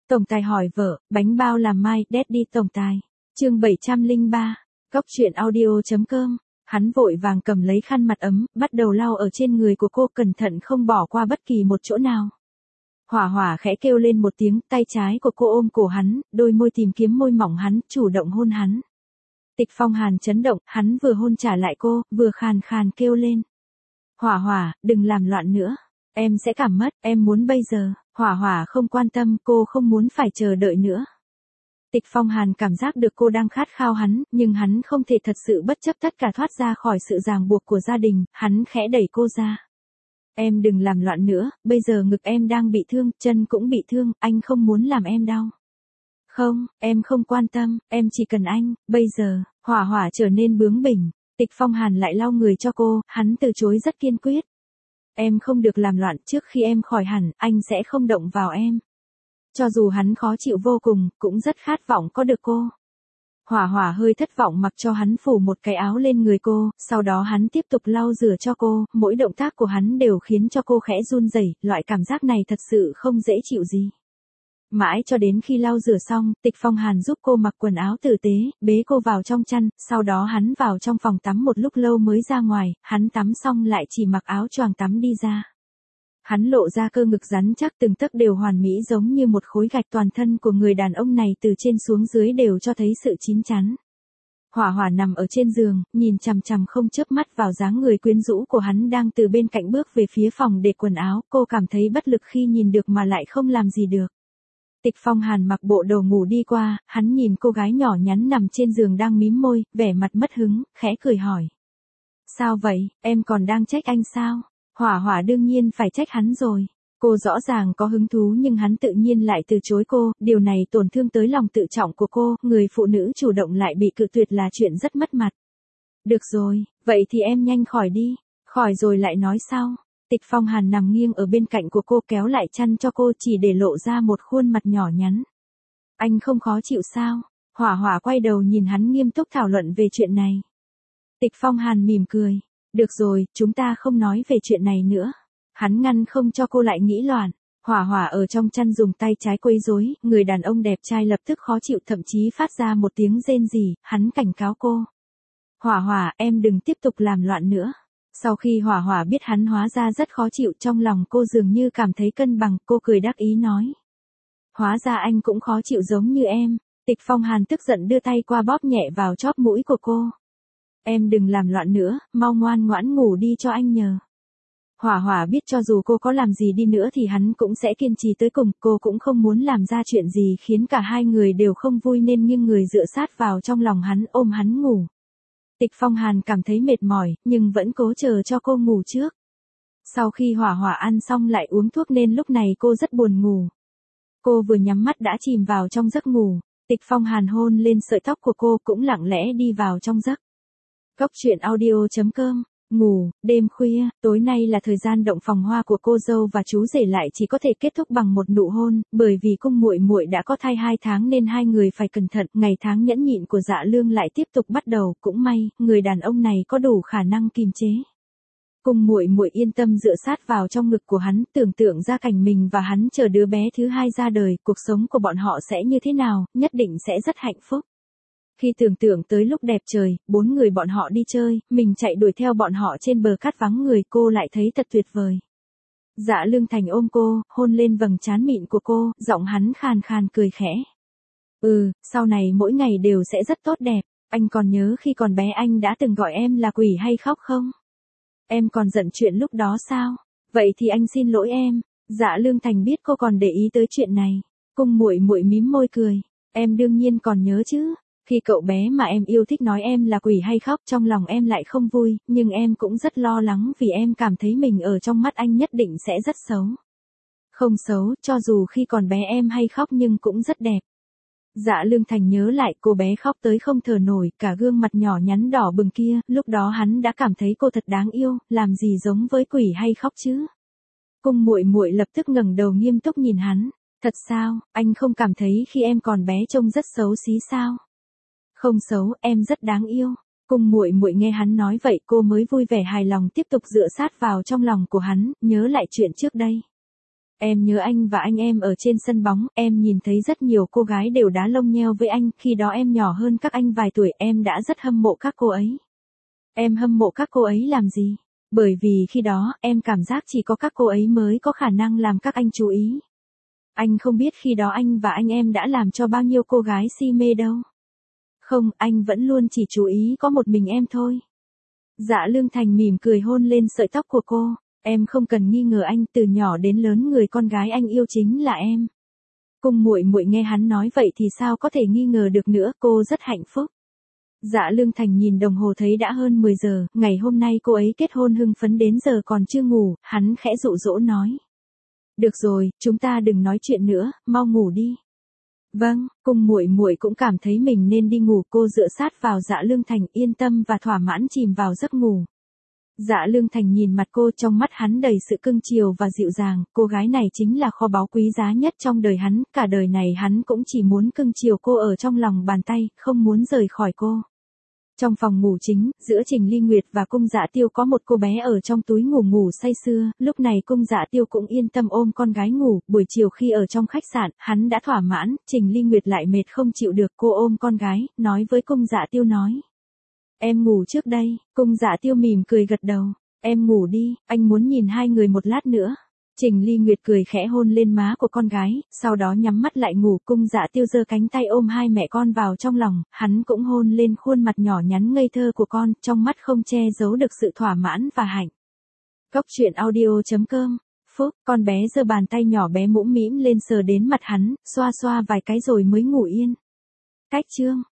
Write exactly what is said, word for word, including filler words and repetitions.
Tổng tài hỏi vợ, bánh bao làm mai, Daddy tổng tài. Chương bảy trăm lẻ ba. Cóc truyện audio.com. Hắn vội vàng cầm lấy khăn mặt ấm, bắt đầu lau ở trên người của cô, cẩn thận không bỏ qua bất kỳ một chỗ nào. Hỏa Hỏa khẽ kêu lên một tiếng, tay trái của cô ôm cổ hắn, đôi môi tìm kiếm môi mỏng hắn, chủ động hôn hắn. Tịch Phong Hàn chấn động, hắn vừa hôn trả lại cô, vừa khàn khàn kêu lên. Hỏa Hỏa, đừng làm loạn nữa. Em sẽ cảm mất, em muốn bây giờ. Hỏa Hỏa không quan tâm, cô không muốn phải chờ đợi nữa. Tịch Phong Hàn cảm giác được cô đang khát khao hắn, nhưng hắn không thể thật sự bất chấp tất cả thoát ra khỏi sự ràng buộc của gia đình, hắn khẽ đẩy cô ra. Em đừng làm loạn nữa, bây giờ ngực em đang bị thương, chân cũng bị thương, anh không muốn làm em đau. Không, em không quan tâm, em chỉ cần anh, bây giờ. Hỏa Hỏa trở nên bướng bỉnh. Tịch Phong Hàn lại lau người cho cô, hắn từ chối rất kiên quyết. Em không được làm loạn, trước khi em khỏi hẳn, anh sẽ không động vào em. Cho dù hắn khó chịu vô cùng, cũng rất khát vọng có được cô. Hỏa Hỏa hơi thất vọng mặc cho hắn phủ một cái áo lên người cô, sau đó hắn tiếp tục lau rửa cho cô, mỗi động tác của hắn đều khiến cho cô khẽ run rẩy, loại cảm giác này thật sự không dễ chịu gì. Mãi cho đến khi lau rửa xong, Tịch Phong Hàn giúp cô mặc quần áo tử tế, bế cô vào trong chăn, sau đó hắn vào trong phòng tắm một lúc lâu mới ra ngoài, hắn tắm xong lại chỉ mặc áo choàng tắm đi ra. Hắn lộ ra cơ ngực rắn chắc từng tấc đều hoàn mỹ giống như một khối gạch, toàn thân của người đàn ông này từ trên xuống dưới đều cho thấy sự chín chắn. Hỏa Hỏa nằm ở trên giường, nhìn chằm chằm không chớp mắt vào dáng người quyến rũ của hắn đang từ bên cạnh bước về phía phòng để quần áo, cô cảm thấy bất lực khi nhìn được mà lại không làm gì được. Tịch Phong Hàn mặc bộ đồ ngủ đi qua, hắn nhìn cô gái nhỏ nhắn nằm trên giường đang mím môi, vẻ mặt mất hứng, khẽ cười hỏi. Sao vậy, em còn đang trách anh sao? Hỏa Hỏa đương nhiên phải trách hắn rồi. Cô rõ ràng có hứng thú nhưng hắn tự nhiên lại từ chối cô, điều này tổn thương tới lòng tự trọng của cô, người phụ nữ chủ động lại bị cự tuyệt là chuyện rất mất mặt. Được rồi, vậy thì em nhanh khỏi đi, khỏi rồi lại nói sau. Tịch Phong Hàn nằm nghiêng ở bên cạnh của cô, kéo lại chăn cho cô chỉ để lộ ra một khuôn mặt nhỏ nhắn. Anh không khó chịu sao? Hỏa Hỏa quay đầu nhìn hắn nghiêm túc thảo luận về chuyện này. Tịch Phong Hàn mỉm cười. Được rồi, chúng ta không nói về chuyện này nữa. Hắn ngăn không cho cô lại nghĩ loạn. Hỏa Hỏa ở trong chăn dùng tay trái quấy rối, người đàn ông đẹp trai lập tức khó chịu, thậm chí phát ra một tiếng rên rỉ, hắn cảnh cáo cô. Hỏa Hỏa, em đừng tiếp tục làm loạn nữa. Sau khi Hỏa Hỏa biết hắn hóa ra rất khó chịu, trong lòng cô dường như cảm thấy cân bằng, cô cười đắc ý nói. Hóa ra anh cũng khó chịu giống như em. Tịch Phong Hàn tức giận đưa tay qua bóp nhẹ vào chóp mũi của cô. Em đừng làm loạn nữa, mau ngoan ngoãn ngủ đi cho anh nhờ. Hỏa Hỏa biết cho dù cô có làm gì đi nữa thì hắn cũng sẽ kiên trì tới cùng, cô cũng không muốn làm ra chuyện gì khiến cả hai người đều không vui nên nghiêng người dựa sát vào trong lòng hắn, ôm hắn ngủ. Tịch Phong Hàn cảm thấy mệt mỏi, nhưng vẫn cố chờ cho cô ngủ trước. Sau khi Hỏa Hỏa ăn xong lại uống thuốc nên lúc này cô rất buồn ngủ. Cô vừa nhắm mắt đã chìm vào trong giấc ngủ, Tịch Phong Hàn hôn lên sợi tóc của cô cũng lặng lẽ đi vào trong giấc. Cóc truyện audio.com. Ngủ, đêm khuya, tối nay là thời gian động phòng hoa của cô dâu và chú rể lại chỉ có thể kết thúc bằng một nụ hôn, bởi vì cung muội muội đã có thai hai tháng nên hai người phải cẩn thận, ngày tháng nhẫn nhịn của Dạ Lương lại tiếp tục bắt đầu, cũng may, người đàn ông này có đủ khả năng kiềm chế. Cung muội muội yên tâm dựa sát vào trong ngực của hắn, tưởng tượng ra cảnh mình và hắn chờ đứa bé thứ hai ra đời, cuộc sống của bọn họ sẽ như thế nào, nhất định sẽ rất hạnh phúc. Khi tưởng tượng tới lúc đẹp trời, bốn người bọn họ đi chơi, mình chạy đuổi theo bọn họ trên bờ cát vắng người, cô lại thấy thật tuyệt vời. Dạ Lương Thành ôm cô, hôn lên vầng trán mịn của cô, giọng hắn khàn khàn cười khẽ. Ừ, sau này mỗi ngày đều sẽ rất tốt đẹp, anh còn nhớ khi còn bé anh đã từng gọi em là quỷ hay khóc không? Em còn giận chuyện lúc đó sao? Vậy thì anh xin lỗi em. Dạ Lương Thành biết cô còn để ý tới chuyện này. Cung muội muội mím môi cười. Em đương nhiên còn nhớ chứ. Khi cậu bé mà em yêu thích nói em là quỷ hay khóc, trong lòng em lại không vui, nhưng em cũng rất lo lắng vì em cảm thấy mình ở trong mắt anh nhất định sẽ rất xấu. Không xấu, cho dù khi còn bé em hay khóc nhưng cũng rất đẹp. Dạ Lương Thành nhớ lại cô bé khóc tới không thở nổi, cả gương mặt nhỏ nhắn đỏ bừng kia, lúc đó hắn đã cảm thấy cô thật đáng yêu, làm gì giống với quỷ hay khóc chứ. Cung muội muội lập tức ngẩng đầu nghiêm túc nhìn hắn. Thật sao, anh không cảm thấy khi em còn bé trông rất xấu xí sao? Không xấu, em rất đáng yêu. Cung muội muội nghe hắn nói vậy cô mới vui vẻ hài lòng tiếp tục dựa sát vào trong lòng của hắn, nhớ lại chuyện trước đây. Em nhớ anh và anh em ở trên sân bóng, em nhìn thấy rất nhiều cô gái đều đá lông nheo với anh, khi đó em nhỏ hơn các anh vài tuổi, em đã rất hâm mộ các cô ấy. Em hâm mộ các cô ấy làm gì? Bởi vì khi đó, em cảm giác chỉ có các cô ấy mới có khả năng làm các anh chú ý. Anh không biết khi đó anh và anh em đã làm cho bao nhiêu cô gái si mê đâu. Không, anh vẫn luôn chỉ chú ý có một mình em thôi. Dạ Lương Thành mỉm cười hôn lên sợi tóc của cô. Em không cần nghi ngờ anh, từ nhỏ đến lớn người con gái anh yêu chính là em. Cung muội muội nghe hắn nói vậy thì sao có thể nghi ngờ được nữa, cô rất hạnh phúc. Dạ Lương Thành nhìn đồng hồ thấy đã hơn mười giờ, ngày hôm nay cô ấy kết hôn hưng phấn đến giờ còn chưa ngủ, hắn khẽ dụ dỗ nói. Được rồi, chúng ta đừng nói chuyện nữa, mau ngủ đi. Vâng, Cung muội muội cũng cảm thấy mình nên đi ngủ, cô dựa sát vào Dạ Lương Thành, yên tâm và thỏa mãn chìm vào giấc ngủ. Dạ Lương Thành nhìn mặt cô, trong mắt hắn đầy sự cưng chiều và dịu dàng, cô gái này chính là kho báu quý giá nhất trong đời hắn, cả đời này hắn cũng chỉ muốn cưng chiều cô ở trong lòng bàn tay, không muốn rời khỏi cô. Trong phòng ngủ chính, giữa Trình Ly Nguyệt và Cung Dạ Tiêu có một cô bé ở trong túi ngủ ngủ say sưa, lúc này Cung Dạ Tiêu cũng yên tâm ôm con gái ngủ, buổi chiều khi ở trong khách sạn, hắn đã thỏa mãn, Trình Ly Nguyệt lại mệt không chịu được, cô ôm con gái, nói với Cung Dạ Tiêu nói. Em ngủ trước đây, Cung Dạ Tiêu mỉm cười gật đầu, em ngủ đi, anh muốn nhìn hai người một lát nữa. Trình Ly Nguyệt cười khẽ hôn lên má của con gái, sau đó nhắm mắt lại ngủ. Cung Dạ Tiêu giơ cánh tay ôm hai mẹ con vào trong lòng, hắn cũng hôn lên khuôn mặt nhỏ nhắn ngây thơ của con, trong mắt không che giấu được sự thỏa mãn và hạnh. Cốc truyện audio chấm com. Phúc, con bé giơ bàn tay nhỏ bé mũm mĩm lên sờ đến mặt hắn, xoa xoa vài cái rồi mới ngủ yên. Cách chương